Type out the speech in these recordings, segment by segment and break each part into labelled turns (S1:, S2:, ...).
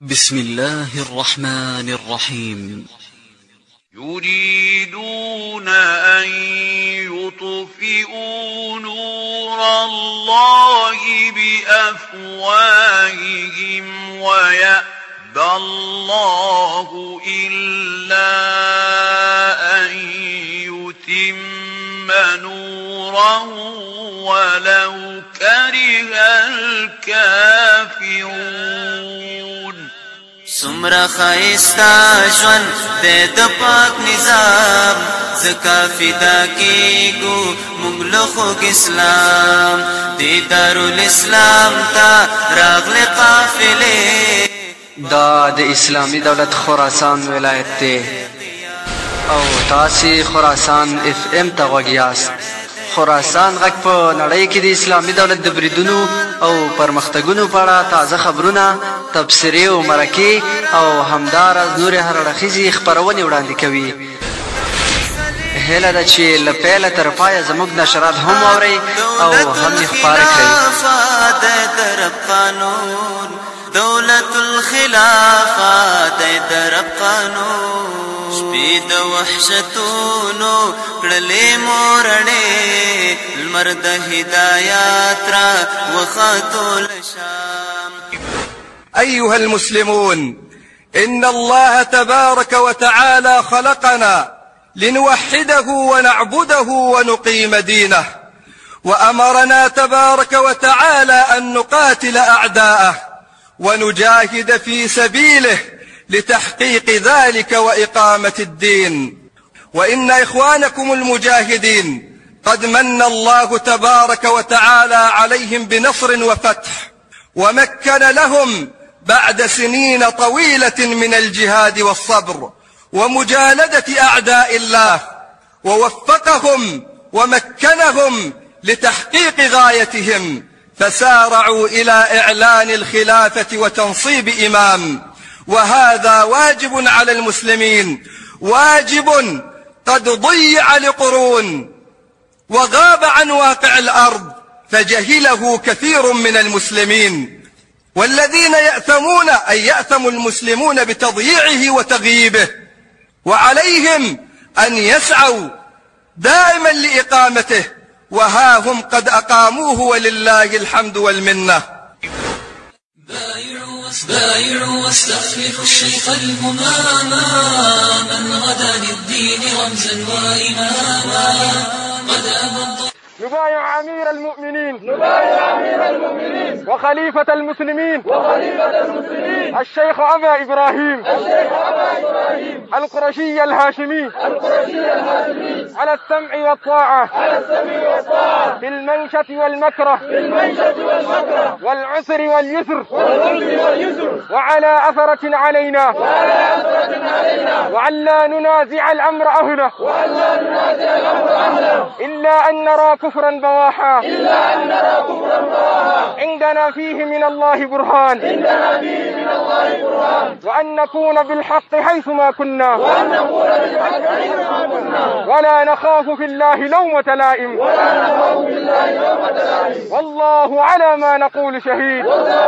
S1: بسم الله الرحمن الرحيم.
S2: يريدون أن يطفئوا نور الله بأفواههم ويأبى الله إلا أن يتم نوره ولو كره الكافرون.
S3: سمرا خائستا ژوند د پاک نظام زکا فدا کیگو مغلق اسلام دی دارالاسلام تا راغل قافله
S4: دا د اسلامی دولت خراسان ولایت دی او تاسې خراسان اف ام ته غوږ یاست. خراسان غږ په نړۍ کې د اسلامي دولت د بریدونو او پرمختګونو په اړه تازه خبرونه، تبصرې او مرکې او همداراز نورې هر اړخیزې خپرونې وړاندې کوي. هیله ده چې له پیله تر پایه زموږ نشرات هم واورئ او هم یې خپاره کړئ.
S3: دولت الخلافه د رب قانون شپې د وحشتونو کړلې مورړې لمر د هدایات را وخاتو لشام.
S5: أيها المسلمون، إن الله تبارك وتعالى خلقنا لنوحده ونعبده ونقيم دينه، وأمرنا تبارك وتعالى أن نقاتل أعداءه ونجاهد في سبيله لتحقيق ذلك وإقامة الدين. وإن إخوانكم المجاهدين قد من الله تبارك وتعالى عليهم بنصر وفتح، ومكن لهم بعد سنين طويلة من الجهاد والصبر ومجالدة أعداء الله، ووفقهم ومكنهم لتحقيق غايتهم، فسارعوا إلى إعلان الخلافة وتنصيب إمام. وهذا واجب على المسلمين، واجب قد ضيع لقرون وغاب عن واقع الأرض فجهله كثير من المسلمين، والذين يأثمون أي يأثم المسلمون بتضييعه وتغييبه، وعليهم أن يسعوا دائما لإقامته، وها هم قد أقاموه ولله الحمد والمنة.
S6: بايعوا واستخلفوا الشيخ الهماما من غدا للدين رمزا وإماما قد أبض.
S7: نبايع أمير المؤمنين وخليفة المسلمين الشيخ أبا إبراهيم القرشي الهاشمي على السمع والطاعة في المنشة والمكره والعسر واليسر وعلى أثرة علينا وعلى ننازع الأمر أهله إلا أن نرى كفرا بواحا عندنا فيه من الله برهان وأن نكون بالحق حيثما كنا ولا نخاف في الله لومة لائم والله على ما نقول شهيد.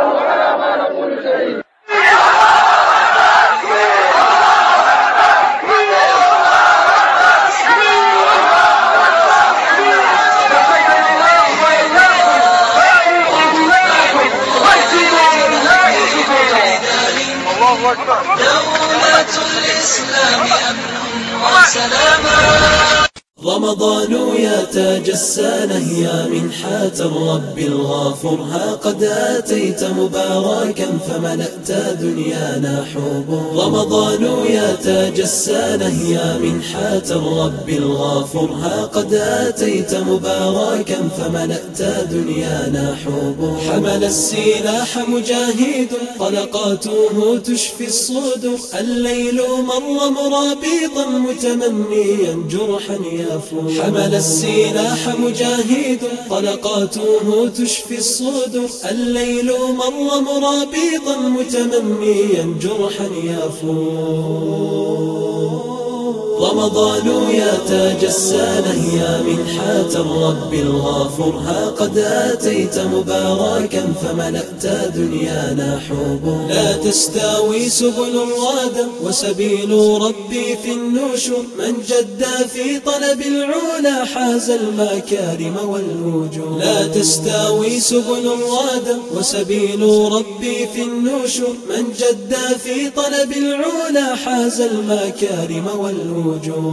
S6: دولة الإسلام أمن وسلاما. رمضان يا تاج السنة يا منحة الرب الغافر، ها قد أتيت مباركا فملأت دنيانا حب. رمضان يا تاج السنة يا منحة الرب الغافر، ها قد أتيت مباركا فملأت دنيانا حب. حمل السلاح مجاهد طلقاته تشفي الصدور، الليل مر مرابيضا متمنيا جرحا يفور. حمل السلاح مجاهد طلقاته تشفي الصدور، الليل مر مرابيضا متمنيا جرحا يفور. رمضان يا تاج السنة يا منحة الرب الغافر، ها قد أتيت مباركا فملأت دنيانا حب. لا تستوي سبل الرادم وسبيل ربي في النشر، من جد في طلب العلا حاز المكارم والوجوه. لا تستوي سبل الرادم وسبيل ربي في النشر، من جد في طلب العلا حاز المكارم والوجوه.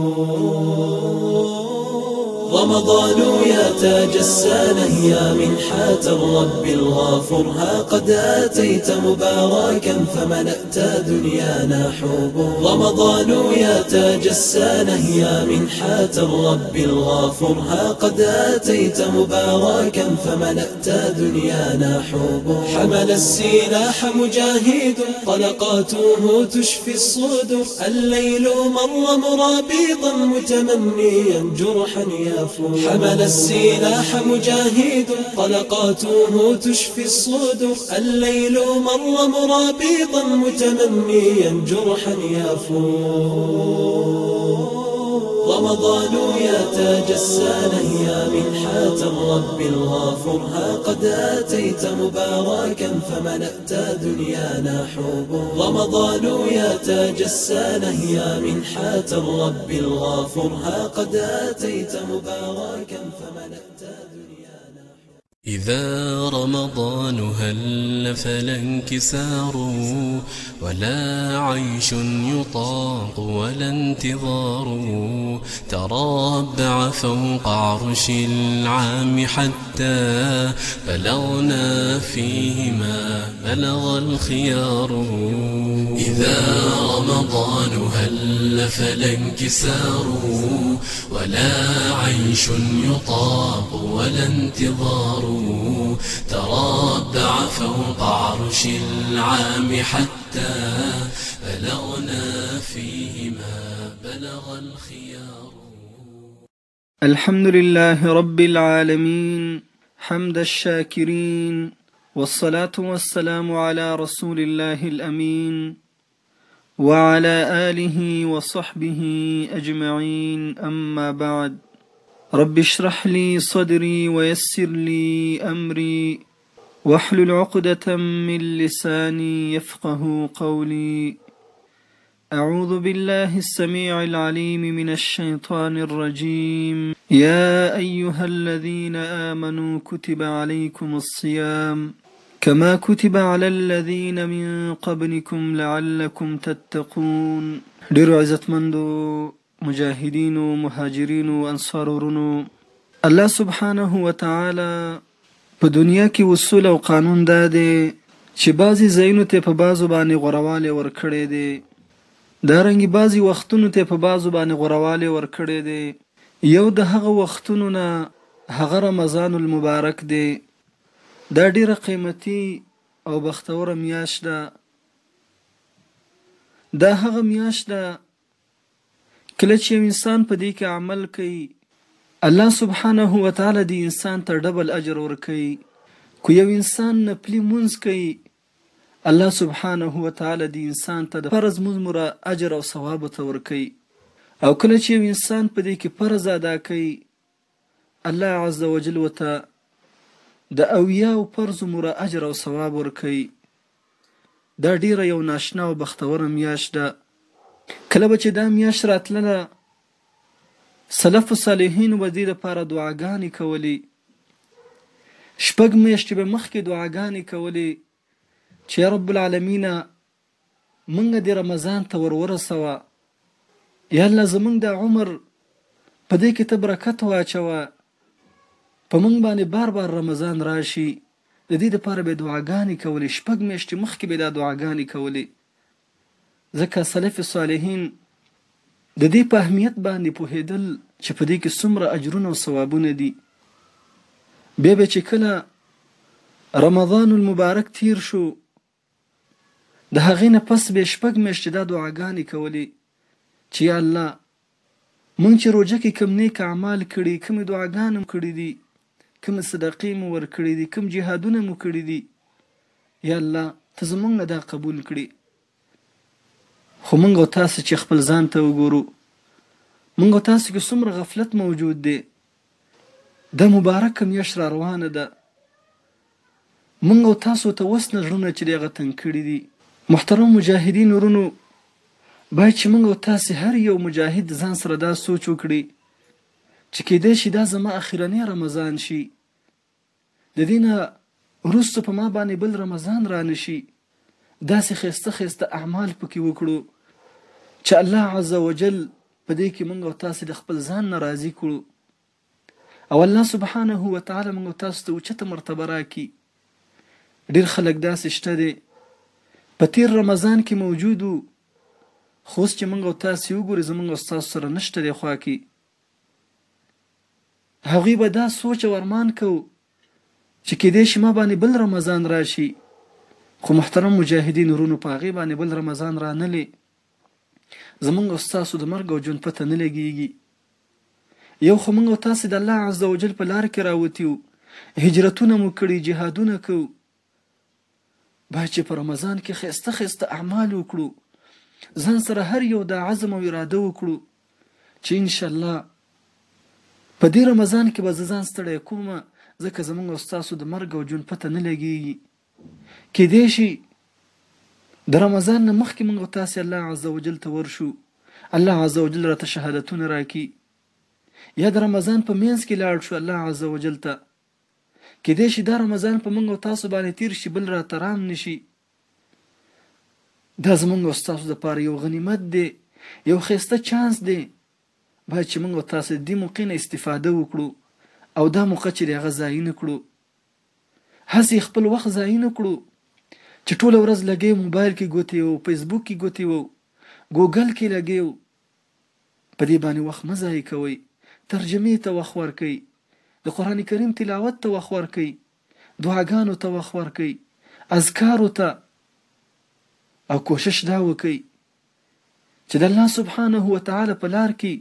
S6: رمضان يا تاج السنة يا منحة الرب الغافر، ها قد أتيت مباركا فملأت دنيانا حب. رمضان يا تاج السنة يا منحة الرب الغافر، ها قد أتيت مباركا فملأت دنيانا حب. حمل السلاح مجاهد طلقاته تشفي الصدور، الليل مر مرابيضا متمنيا جرحا يا حمل السلاح مجاهد طلقاته تشفي الصدور، الليل مر مرابيضا متمنيا جرحا يفور. رمضان يا تاج السنة يا منحة الرب الغافر، ها قد أتيت مباركا فملأت دنيانا حب. رمضان يا تاج السنة يا منحة الرب الغافر، ها قد أتيت مباركا فملأت دنيانا حب.
S8: إذا رمضان هل فلا انكسار ولا عيش يطاق ولا انتظار، تربع فوق عرش العام حتى بلغنا فيه ما بلغ الخيار. إذا رمضان هل فلا انكسار ولا عيش يطاق ولا انتظار، تربع فوق عرش العام حتى بلغنا فيه ما بلغ الخيار.
S9: الحمد لله رب العالمين حمد الشاكرين، والصلاة والسلام على رسول الله الأمين وعلى آله وصحبه أجمعين، أما بعد. رب اشرح لي صدري ويسر لي أمري واحلل عقدة من لساني يفقه قولي. أعوذ بالله السميع العليم من الشيطان الرجيم. يا أيها الذين آمنوا كتب عليكم الصيام كما كتب على الذين من قبلكم لعلكم تتقون. ډیرو عزتمندو مجاهدینو مهاجرینو انصارورونو، الله سبحانه وتعالی په دنیا کې اصول او قانون دا دی چې بعضی ځایونو ته په بعضو باندې غوروالی ورکړی دی، دارنګې بعضی وختونو ته په بعضو باندې غوروالی ورکړی دی. یو د هغه وختونو نه هغه رمضان المبارک دی. دا ډیره قیمتي او بختوره میاشت ده. دا هغه میاشت ده کله چې انسان په دې کې عمل کوي، الله سبحانه وتعالی د انسان ته ډبل اجر ورکوي. که یو انسان نفلي مونځ کوي، الله سبحانه وتعالی د انسان ته د فرض مزمر اجر او ثواب ته ورکوي. او کله چې یو انسان په دې کې فرض ادا کوي، الله عز وجل وته د اویاو فرض مر اجر او ثواب ورکوي. دا ډیره یو ناشنا او بختوره میاشت ده. کله به چې دا میاشت راتلله، سلف صالحین به دې لپاره دعاګانې کولې. شپږ میاشتې به مخکې دعاګانې کولې چې یا رب العالمین موږ د رمضان ته ورسوه، یا الله زموږ د عمر په دې کې ته برکت واچوه، په موږ باندې بار بار رمضان راشي. د دې لپاره به دعاګانې کولې. شپږ میاشتې مخکې به دا دعاګانې کولې، ځکه سلف صالحین د دې په اهمیت باندې پوهېدل چې په دې کې څومره اجرونه او ثوابونه دي. بیا به چې کله رمضان المبارک تیر شو، د هغې نه پس به شپږ میاشتې دا دعاګانې کولې چې یا الله موږ چې روژه کې کوم نیک اعمال کړي، کومې دعاګانې مو کړي دي، کومې صدقې مو ورکړي دي، کوم جهادونه مو کړي دي، یا الله ته زموږ نه دا قبول کړي. خو موږ او تاسو چې خپل ځان ته وګورو، موږ او تاسو کې څومره غفلت موجود دی. دا مبارکه میاشت را روانه ده. موږ او تاسو ته اوس نه زړونه چې دغه تنګ کړي دي. محترم مجاهدین ورونو، باید چې موږ او تاسو هر یو مجاهد ځان سره دا سوچ وکړي چې کېدای شي دا زما اخرنی رمضان شي، د دې نه وروسته په ما باندې بل رمضان را نشي. داسې ښایسته ښایسته اعمال پکې وکړو چې الله عز وجل په دې کې موږ او تاسو د خپل ځان نه راضي کړو، او الله سبحانه وتعالی موږ او تاسو ته اوچته مرتبه راکړي. ډېر خلک داسې شته دي په تیر رمضان کې موجود وو، خو اوس چې موږ او تاسو وګورو زموږ او تاسو سره نشته دی خوا کې. هغوی به دا سوچ او ارمان کوو چې کېدای شي ما باندې بل رمضان راشي، خو محترم مجاهدین ورونو، په هغې باندې بل رمضان رانلې. زموږ او ستاسو د مرګ او ژوند پته نه لګېږي. یو خو موږ او تاسو د الله عز وجل په لار کې راوتي وو، هجرتونه مو کړي، جهادونه کوو. باید چې په رمضان کې ښایسته ښایسته اعمال وکړو، ځان سره هر یو د عزم او اراده وکړو چې انشاءالله په دې رمضان کې به زه ځان ستړی کومه، ځکه زموږ او ستاسو د مرګ او ژوند پته نه لګېږي. کېدای شي د رمضان نه مخکې موږ او تاسو الله عز وجل ته ورشو، الله عز وجل راته شهادتونه راکړي، یا د رمضان په منځ کې لاړ شو الله عز وجل ته. کېدای شي دا رمضان په موږ او تاسو باندې تیر شي، بل راته رام نشي. دا زموږ او تاسو دپاره یو غنیمت دی، یو ښایسته چانس دی. باید چې موږ او تاسو د دې موقع نه استفاده وکړو او دا موقع چې دی هغه ضایع نه کړو. هسې خپل وخت ضایع نه کړو چې ټوله ورځ لګیو موبایل کې ګوتې وو، فیسبوک کې ګوتې وو، ګوګل کې لګیو. په دې باندې وخت مه ضایع کوئ. ترجمې ته وخت ورکئ، د قرآن کریم تلاوت ته وخت ورکئ، دعاګانو ته وخت ورکئ، اذکارو ته. او کوشش دا وکئ چې د الله سبحانه وتعالی په لار کې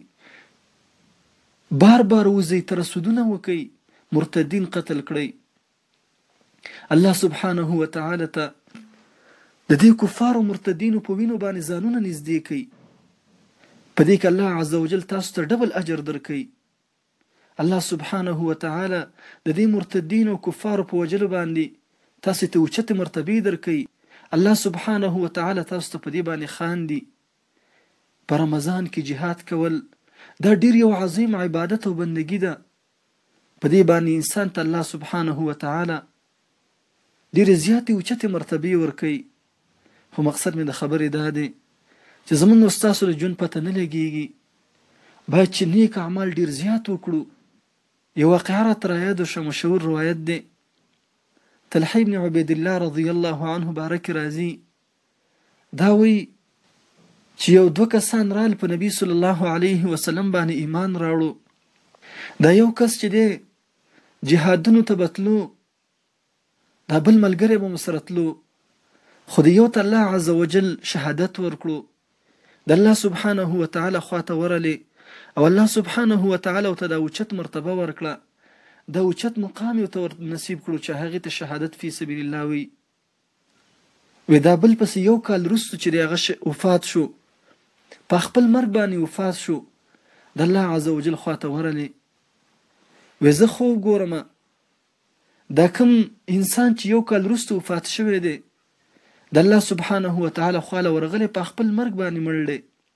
S9: بار بار وځئ، ترصدونه وکئ، مرتدین قتل کړئ. الله سبحانه وتعالی ته د دې کفارو مرتدینو په وینو باندې ځانونه نږدې کړئ. په دې کې الله عز وجل تاسو ته ډبل اجر درکړي. الله سبحانه وتعالی د دې مرتدینو کفارو په وجلو باندې تاسو ته اوچته مرتبه درکړي. الله سبحانه وتعالی تاسو ته په دې باندې خاندي. په رمضان کې جهاد کول دا ډیر یو عظیم عبادت او بندگی ده. په دې باندې انسان ته الله سبحانه وتعالی ډیر زیاتې اوچته مرتبه ورکړي. خو مقصد مې د خبرې دا دی چې زموږ او ستاسو د ژوند پته نه لګېږي. باید چې نیک اعمال ډیر زیات وکړو. یو واقعه راته رایاده شوه، مشهور روایت دی. طلحه ابن عبید الله رضی الله عنه بارک راځي، دا وی چې یو دوه کسان رال په نبی صلی الله علیه وسلم باندې ایمان راوړو. دا یو کس چې دی جهادونو ته بتلو، دا بل ملګری به مسره تلو، خو د یو ته الله عز وجل شهادت ورکړو، د الله سبحانه وتعالی خواته ورلې، او الله سبحانه وتعالی ته دا اوچت مرتبه ورکړه، دا اوچت مقام یې ته نصیب کړو چې هغې ته شهادت فی سبیل الله وي. دا بل پس یو کال وروسته چې د هغه وفات شو، په خپل مرګ باندې وفات شو، د الله عز وجل خواته ورلې. زه خوب ګورم دا کوم انسان چې یو کال وروسته وفات شوی دی، د الله سبحانه وتعالی خواله ورغلی، په خپل مرګ باندې مړ دی.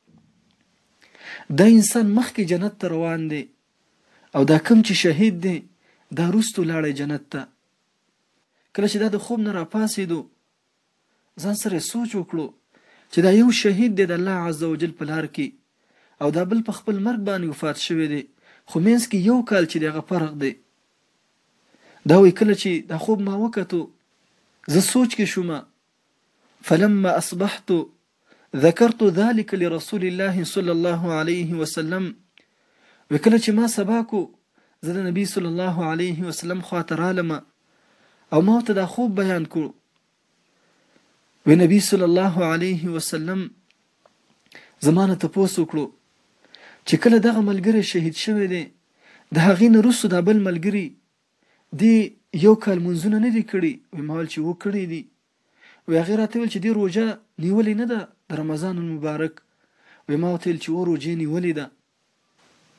S9: دا انسان مخکې جنت ته روان دی، او دا کوم چې شهید دی دا وروسته لاړی جنت ته. کله چې دا د خوب نه راپاڅېدو، ځان سره سوچ وکړو چې دا یو شهید دی د الله عز وجل په لار کې، او دا بل په خپل مرګ باندې وفات شوی دی، خو منځ کې یو کال چې دغه فرق دی. دا وی کله چې دا خوب ما وکتو، زه سوچ کې شوم. فلما اصبحت ذكرت ذلك لرسول الله صلى الله عليه وسلم. وکله چې ما سبا کو، زه د نبی صلی الله علیه وسلم خواته رالم او ما ته دا خوب بیان کړو. و نبی صلی الله علیه وسلم زمانه تپوس وکړو چې کله دغه ملګری شهید شوی دی، د هغې نه وروسته دا بل ملګري دی یو کال منځونه نه دي کړي. وی ما ویل چې وکړي دي. وی هغې راته ویل چې دې روژه نیولې نه ده د رمضان المبارک. وی ما ورته ویل چې روژې نیولې ده.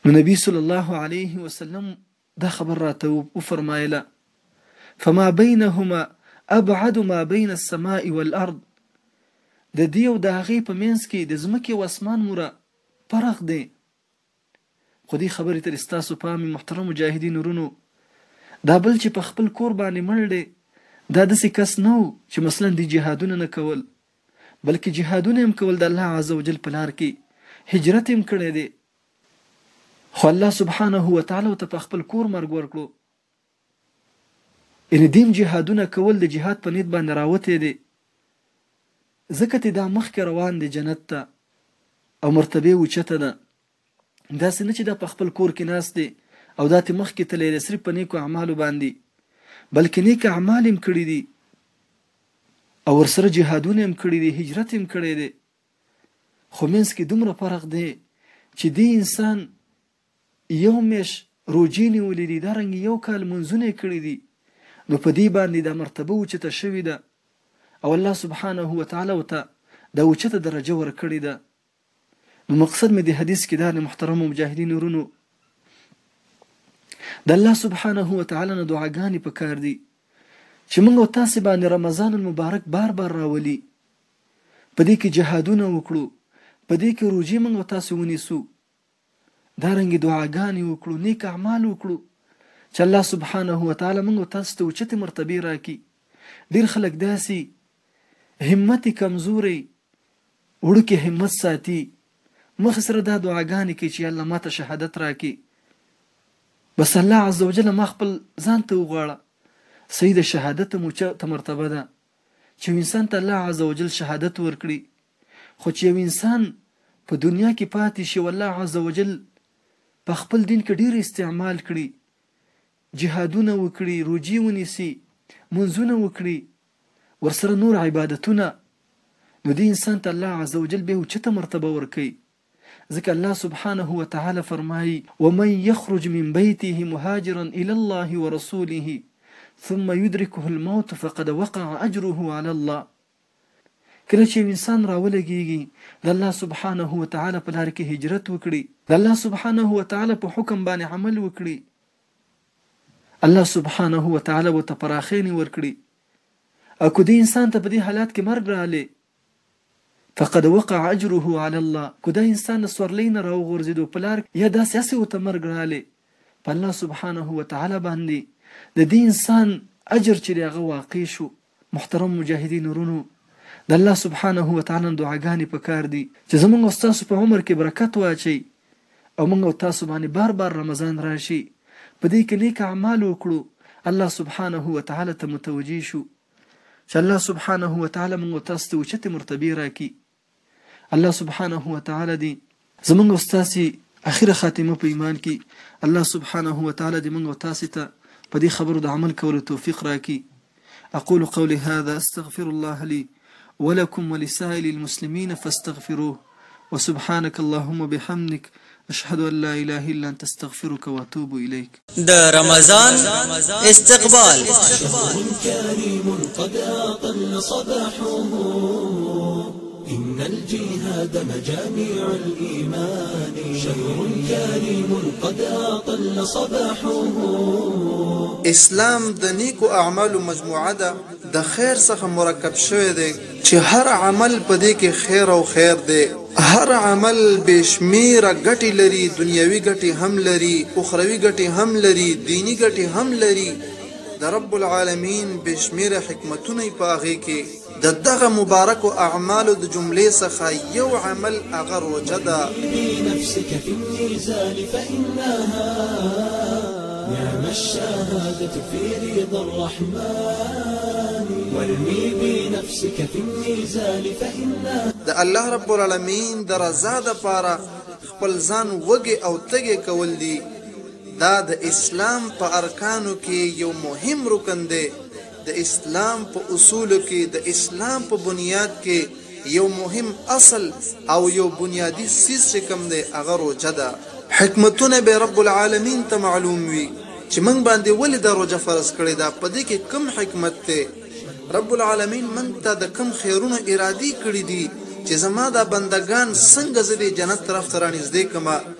S9: نو نبی صلی الله علیه وسلم دا خبر راته وفرمایله فما بینهما ابعد ما بین السماء والارض د دې او د هغې په منځ کې د ځمکې او اسمان موره فرق دی. خو دې خبرې ته ستاسو پام محترم مجاهدین ورونو دا بل چې په خپل کور باندې مړ دی دا داسې کس نه و چې مثلا دې جهادونه نه کول بلکې جهادونه هم کول د الله عز وجل په لار کې هجرت هم کړی دی خو الله سبحانه وتعالی ته په خپل کور مرګ ورکړو یعنې دیم جهادونه کول د جهاد په نیت باندې راوتی دی ځکه ته دا مخکې روان دی جنت ته او مرتبه اوچته ده داسې نه چې دا په خپل کور کې ناست دی او دا ته مخکې تللی دی صرف په نیکو اعمالو باندې بلکې نیک اعمال هم کړي دي او ورسره جهادونه هم کړي دي هجرت هم کړی دی خو منځ کې دومره فرق دی چې دې انسان یو میاشت روجې نیولې دي دارنګې یو کال منځونه یې کړي دي نو په دې باندې دا مرتبه اوچته شوې ده او الله سبحانه وتعالی ورته دا اوچته درجه ورکړې ده. نو مقصد مې د حدیث کې دا محترم مجاهدین ورونو د الله سبحانه وتعالی نه دعاګانې پکار دي چې موږ او تاسې باندې رمضان المبارک بار بار راولي په دې کې جهادونه وکړو په دې کې روژې موږ او تاسې ونیسو دارنګې دعاګانې وکړو نیک اعمال وکړو چې الله سبحانه وتعالی موږ او تاسو ته اوچتې مرتبې راکړي. ډېر خلک داسې همت کمزوري وړوکې همت ساتي مخ سره دا دعاګانې کوي چې الله ماته شهادت راکړي بس الله عز وجل ما خپل ځان ته وغواړه صحیح د شهادت ته مرتبه ده چې انسان ته الله عز وجل شهادت ورکړي خو چې یو انسان په دنیا کې پاتې شي والله عز وجل په خپل دین کې ډېر استعمال کړي جهادونه وکړي روجې ونیسي منځونه وکړي ورسره نور عبادتونه نو دې انسان ته الله عز وجل به اوچته مرتبه ورکوي ځکه الله سبحانه وتعالی فرمایي ومن يخرج من بيته مهاجرا الى الله ورسوله ثم يدركه الموت فقد وقع اجره على الله. کله چې انسان راولګيږي د الله سبحانه وتعالی په لار کې هجرت وکړي د الله سبحانه وتعالی په حکم باندې عمل وکړي الله سبحانه وتعالی ورته پراخینې ورکړي او که دې انسان ته په دې حالات کې مرګ راغلی فقد وقع اجره على الله که دا انسان سورلی نه راوغورځېدو په لار یا داسې هسې ورته مرګ راغلی په الله سبحانه وتعالی باندې د دې انسان اجر چې دی هغه واقع شو. محترم مجاهدین ورونو د الله سبحانه وتعالی دعاګانې پکار دي چې زموږ او ستاسو په عمر کې برکت واچي او موږ او تاسو باندې بار بار رمضان راشي په دې کې نیک اعمال وکړو الله سبحانه وتعالی ته متوجه شو چې الله سبحانه وتعالی موږ تاسو ته اوچتې مرتبې راکړي. الله سبحانه وتعالی دې زموږ او ستاسو اخره خاتمه په ایمان کې الله سبحانه وتعالی دې موږ تاسو ته په دې خبرو د عمل کولو توفیق راکړي. اقول قولي هذا استغفر الله لي ولكم ولسائر المسلمين فاستغفروه وسبحانك اللهم بحمدك اشهد ان لا اله الا انت استغفرك واتوب اليك.
S3: د رمضان استقبال
S6: شهر كريم قد أطل صباحه إن الجهاد مجاميع الإيمان شهر كريم قد أطل صباحه.
S10: اسلام د نیکو اعمالو مجموعه ده د خیر څخه مرکب شوی دی چې هر عمل په دې کې خیر او خیر دی. هر عمل بشمیره ګټې لري دنیوي ګټې هم لري اخروي ګټې هم لري دینی ګټې هم لري د رب العالمین بشمیره حکمتونه په هغې کې د دغه مبارکو اعمالو د جملې څخه یو عمل هغه روژه ده.
S6: بنفسك في الميزان فإنها نعم الشهادة في رضا الرحمن وارمي بنفسك في الميزان فإنها
S10: د الله رب العالمین د رضا دپاره خپل ځان وږي او تږي کول دي. دا د اسلام په ارکانو کې یو مهم رکن دی. د اسلام په اصولو کې د اسلام په بنیاد کې یو مهم اصل او یو بنیادی سیز چې کوم دی هغه روژه ده. حکمتونه به رب العالمین ته معلوم وي چې موږ باندې ولې دا روژه فرض کړې ده په دې کې کوم حکمت دی. رب العالمین موږ ته د کوم خیرونو ارادي کړي دي چې زما دا بندگان څنګه زه د جنت طرف ته رانږدې کړم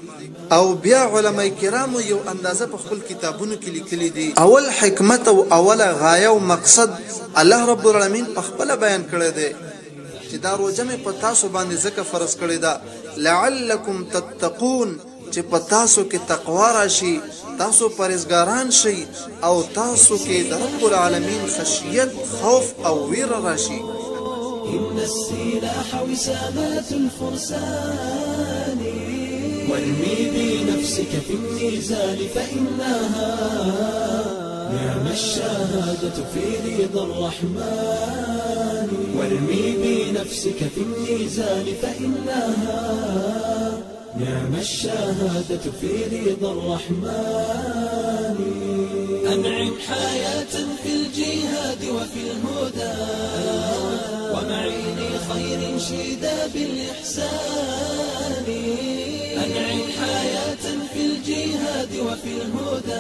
S10: او بیا علماء کرامو یو اندازه په خپل کتابونو کې لیکلي دي. اول حکمت او اوله غایه او مقصد الله رب العالمین په خپل بیان کړی دی چې دا روزه مې په تاسو باندې ځکه فرض کړې ده لعلکم تتقون چې په تاسو کې تقوا راشي، تاسو پرهیزګاران شئ او تاسو کې د رب العالمین خشیت، خوف او ویره راشي.
S6: إن السلاح وسامات الفرسان وارمي بنفسك في النزال فإنها نعم الشهادة في رضا الرحمن وارمي بنفسك في النزال فإنها نعم الشهادة في رضا الرحمن أنعم حياة في الجهاد وفي الهدى ومعين خير شيدا بالإحسان أنعم حياة في الجهاد وفي الهدى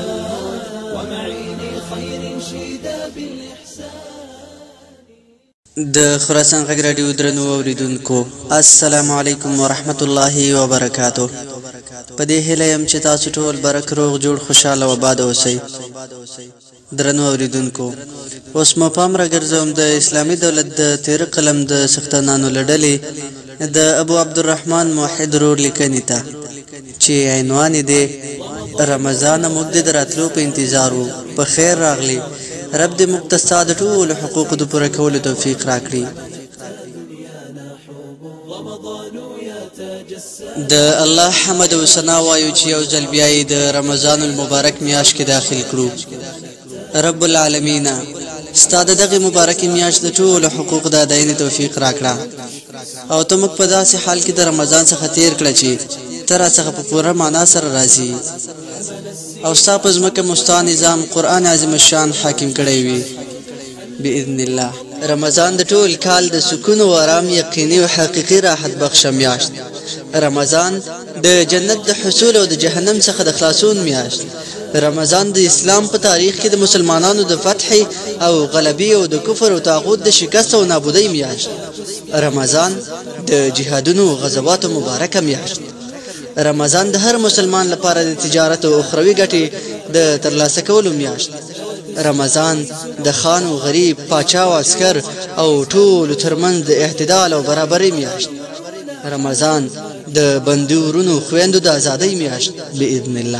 S6: ومعين خير شيدا بالإحسان.
S3: د خراسان غږ رادیو درنو اوریدونکو السلام علیکم ورحمت الله وبرکاتو. په دې هیله یم چې تاسو ټول برک روغ جوړ خوشاله و آباد اوسئ. درنو اوریدونکو اوس مو پام راګرځوم د اسلامي دولت د تیر قلم د سختانانو لړلې د ابو عبدالرحمن موحد رور لیکنې ته چې عنوان دی رمضان موږ د راتلو په انتظار وو. په خیر راغلی. رب دې موږ ته ستا د ټولو حقوقو د پوره کولو توفیق راکړي. د الله حمد او ثنا وایو چې یو ځل بیا یې د رمضان المبارک میاشت کې داخل کړو. رب العالمین ستا د دغه مبارک میاشت د ټولو حقوق د اداینې توفیق راکړه او ته موږ په داسې حال کې د رمضان څخه تیر کړه چې ته راڅخه په پوره معنا سره راځي او ستا په ځمکه مو ستا نظام قرآن عظیم الشان حاکم کړی وي باذن الله. رمضان د ټول کال د سکون او آرام یقیني او حقیقي راحت بخش میاشت. رمضان د جنت د حصول او د جهنم څخه د خلاصون میاشت. رمضان د اسلام په تاریخ کې د مسلمانانو د فتح او غلبي او د کفر او طاغوت د شکست او نابودۍ میاشت. رمضان د جهادونو او غزواتو مبارکه میاشت. رمضان د هر مسلمان لپاره د تجارت او اخروی ګټې د ترلاسه کولو میاشت. رمضان د خان او غریب، پاچا او عسکر او ټولو ترمنځ د اعتدال او برابرۍ میاشت. رمضان د بندي ورونو خویندو د ازادۍ میاشت باذن الله.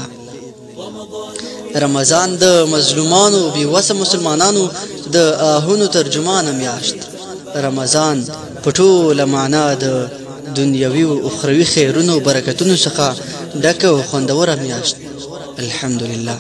S3: رمضان د مظلومانو او بېوسه مسلمانانو د آهونو ترجمان میاشت. رمضان په ټوله معنا د دنیوي او اخروی خیرونو او برکتونو څخه ډکه او خوندوره میاشت. الحمدلله.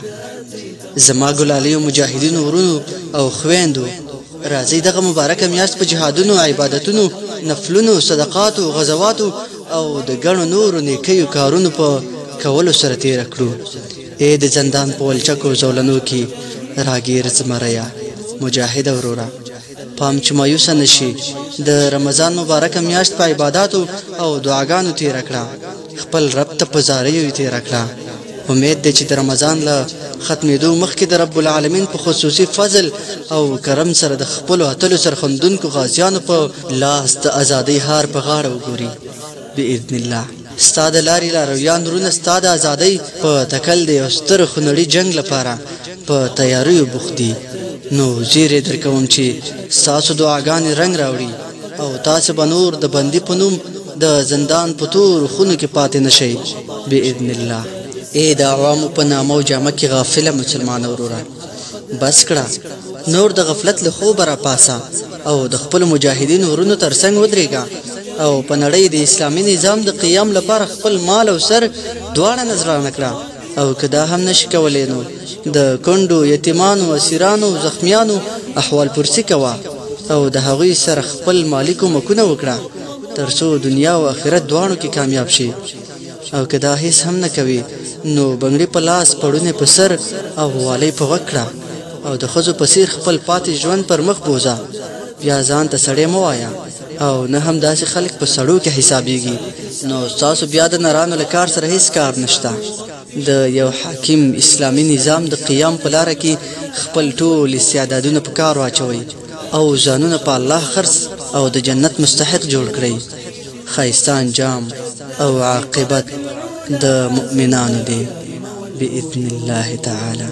S3: زما ګلالیو مجاهدینو ورونو او خویندو راځئ دغه مبارکه میاشت په جهادونو، عبادتونو، نفلونو، صدقاتو، غزواتو او د ګڼو نورو نیکیو کارونو په کولو سره تیره کړو. ای د زندان په ولچکو زولنو کې راګیر زمریا مجاهد وروره، پام چې مایوسه نشي. د رمضان مبارکه میاشت په عباداتو او دعاګانو تیره کړه. خپل رب ته په زاریو تیره کړه. امید دی چې د رمضان له ختمېدو مخکې د رب العالمین په خصوصي فضل او کرم سره د خپلو اتلو سرخندونکو غازیانو په لاس د ازادۍ هار په غاړه وګوري باذن الله. ستا د لارې لارویان وروڼه ستا د ازادۍ په تکل د یو ستر خونړي جنګ لپاره په تیاریو بوخت دي. نو زیری درکوم چې ستاسو دعاګانې رنګ راوړي او تاسو به نور د بندي په نوم د زندان په تورو خونو کې پاتې نشئ باذن الله. ای د عوامو په نامه او جامه کې غافله مسلمان وروره، بس کړه نور د غفلت له خوبه راپاسه او د خپلو مجاهدینو ورونو تر څنګ ودرېږه او په نړۍ د اسلامي نظام د قیام لپاره خپل مال او سر دواړه نذرانه کړه. او که دا هم نشي کولی نو د کونډو، یتیمانو، اسیرانو، زخمیانو احوال پرسي کوه او د هغوی سره خپل مالی کومکونه وکړه تر څو دنیا او آخرت دواړو کې کامیاب شي. او که دا هیڅ هم نه کوي نو بنګړي په لاس، پړونې په سر او والۍ په غوږ کړه او د ښځو په څیر خپل پاتې ژوند پر مخ بوځه. بیا ځان ته سړی مه وایه او نه هم داسې خلک په سړو کې حسابېږي. نو ستاسو بیا د نرانو له کار سره هیڅ کار نشته. د یو حاکم اسلامي نظام د قیام په لاره کې خپل ټول استعدادونه په کار واچوئ او ځانونه په الله خرڅ او د جنت مستحق جوړ کړئ. ښایسته انجام او عاقبت د مؤمنانو دی بإذن الله تعالى.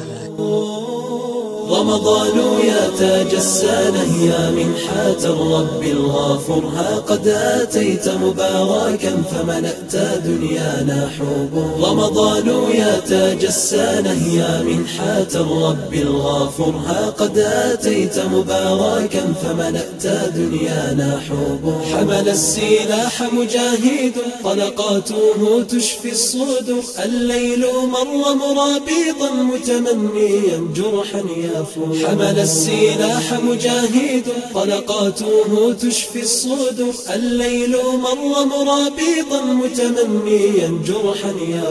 S6: رمضان يا تاج السنة يا منحة الرب الغافر، ها قد آتيت مباركا فملأت دنيانا حب. رمضان يا تاج السنة يا منحة الرب الغافر، ها قد آتيت مباركا فملأت دنيانا حب. حمل السلاح مجاهد طلقاته تشفي الصدور، الليل مر مرابيضا متمنيا جرحا حمل السلاح مجاهد طلقاته تشفي الصدور، الليل مر مرابيضا متمنيا جرحا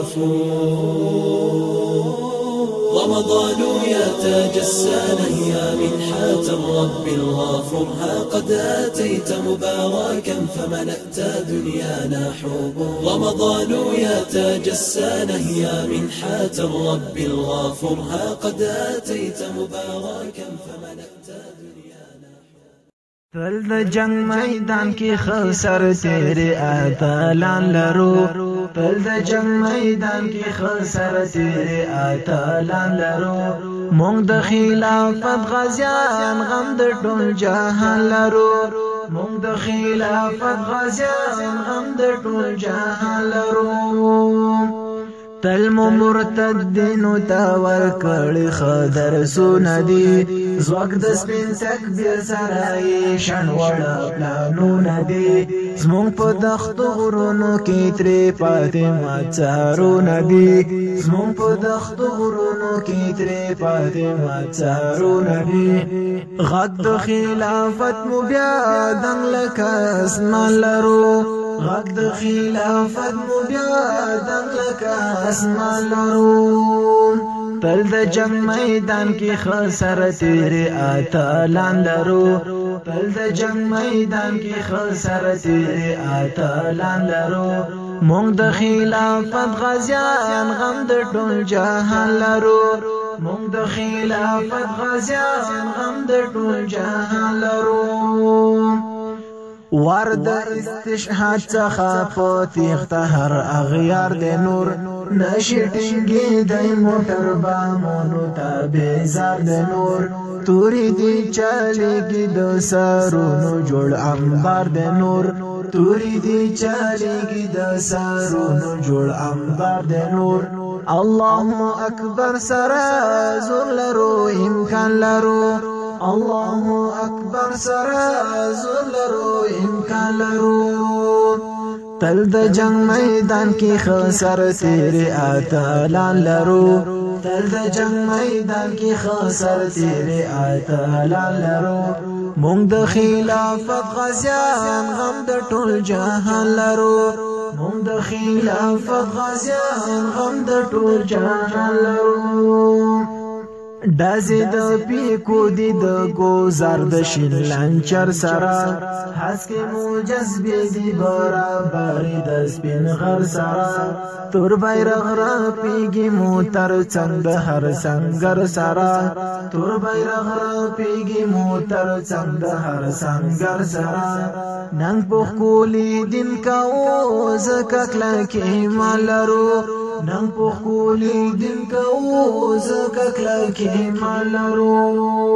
S6: يفور. رمضان يا تاج السنة يا منحة الرب الغافر، ها قد آتيت مباركا فملأت دنيانا حب. رمضان يا تاج السنة يا منحة الرب الغافر، ها قد آتيت مباركا فملأت دنيانا حب.
S11: تل د جنگ میدان کی خسر تیرے آتالان لرو، تل د جنگ میدان کی خسر تیرے آتالان لرو. مونږ د خلافت غازیان غم د ټول جهان لرو، مونږ د خلافت غازیان غم د ټول جهان لرو. تل مو مرتدینو تا ورکړی خدر سوندی، زوګ د سپین تکبیر سره شان وړه پلانونه دي. زمونږ په دښتو غرونو کې ترې پاتې ماڅارونه دي، زمونږ په دښتو غرونو کې ترې پاتې ماڅارونه دي. غږ د خلافت مو بیا دنګ لکه اسمان لرو، غږ د خلافت مو بیا دنګ لکه اسمان لرو. تل د جنگ میدان کې خسر تیرې آتالان لرو، تل د جنگ میدان کې خسر تیرې آتالان لرو. مونږ د خلافت غازیان غم د ټول جهان لرو، مونږ د خلافت غازیان غم د ټول جهان لرو. ورد استشهاد څخه په تیغته هر اغیار د نور، نشي ټینګي د موټر بامونو ته بیزار د نور. توری دی چالیږي د سرونو جوړ انبار د نور، توری دی چالیږي د سرونو جوړ انبار د نور. الله اکبر سره زور لرو امکان لرو، الله اکبر سره زور لرو امکان لرو. تل د جنگ میدان کې خسر تیرې آتالان لرو، تل د جنگ میدان کې خسر تیرې آتالان لرو. مونږ د خلافت غازیان غم د ټول جهان لرو، مونږ د خلافت غازیان غم د ټول جهان لرو. ډازې د پیکو دی د ګوزار د شین لنچر سره، هسکې مو جذبې دی برابرې د سپین غر سره. تور بیرغ را پیږي مو تر څنګ د هر سنګر سره، تور بیرغ را پیږي مو تر څنګ د هر سنګر سره. ننګ په ښکلي دین کوو ځکه کلک ایمان لرو، ننګ په ښکلي دین کوو ځکه کلک ایمان لرو.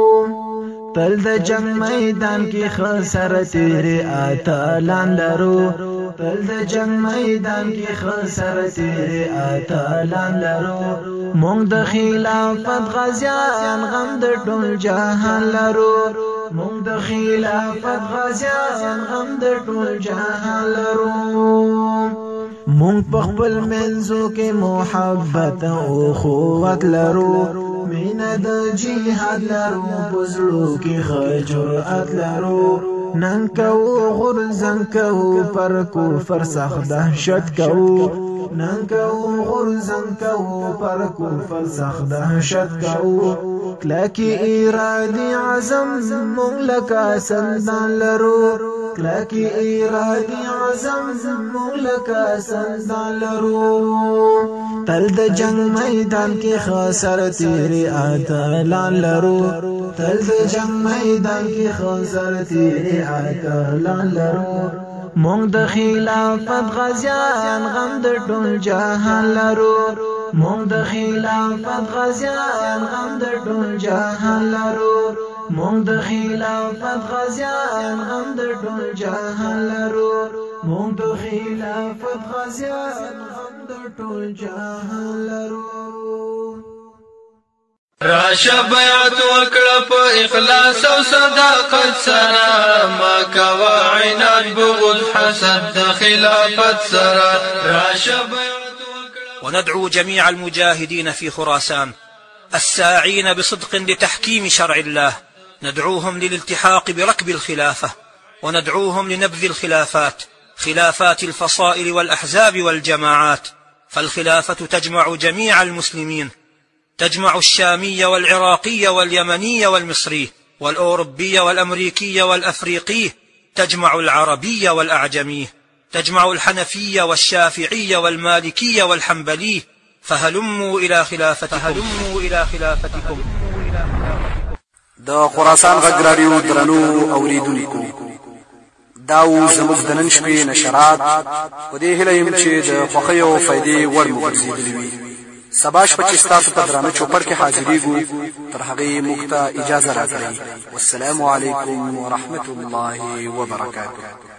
S11: تل د جنگ میدان کې خسر تیرې آتالان لرو، تل د جنگ میدان کې خسر تیرې آتالان لرو. مونږ د خلافت غازیان غم د ټول جهان لرو، مونږ د خلافت غازیان غم د ټول جهان لرو. مونږ په خپل منځو کې محبت او اخوت لرو، مینه د جهاد لرو، بزړو کې ښه جرأت لرو. نن کوو غورځنګ کوو پر کفر سخت دهشت کوو، نن کوو غورځنګ کوو پر کفر سخت دهشت کوو. کلکې ارادي عزم مونږ لکه سندان لرو، کلکې ارادي عزم مونږ لکه سندان لرو. تل د جنگ میدان کې خسر تیرې آتالان لرو، تل د جنگ میدان کې خسر تیرې آتالان لرو. مونږ د خلافت غازیان غم د ټول جهان لرو مونږ د خلافت غازیان غم د ټول جهان لرو مونږ د خلافت غازیان غم د ټول جهان لرو مونږ د خلافت غازیان غم د ټول جهان لرو
S12: راشه بیعت وکړه په اخلاص او صداقت سره ما کوه عناد بغض حسد د خلافت سره راشه
S13: وندعو جميع المجاهدين في خراسان الساعين بصدق لتحكيم شرع الله ندعوهم للالتحاق بركب الخلافة وندعوهم لنبذ الخلافات خلافات الفصائل والأحزاب والجماعات فالخلافة تجمع جميع المسلمين تجمع الشامي والعراقي واليمني والمصري والأوروبي والأمريكي والأفريقي تجمع العربي والأعجمي تجمع الحنفي والشافعي والمالكي والحنبلي فهلموا إلى خلافتكم
S14: د خراسان غږ راډیو درنو اوریدونکو دا زموږ د نن شپې نشرات په دې هیله یم چې د خوښۍ او فایدې وړ مو ګرځېدلي وي سبا شپه چې ستاسو په درانه چوپړ کې حاضرېږو تر هغې موږ ته اجازه راکړئ والسلام علیکم ورحمة الله وبرکاته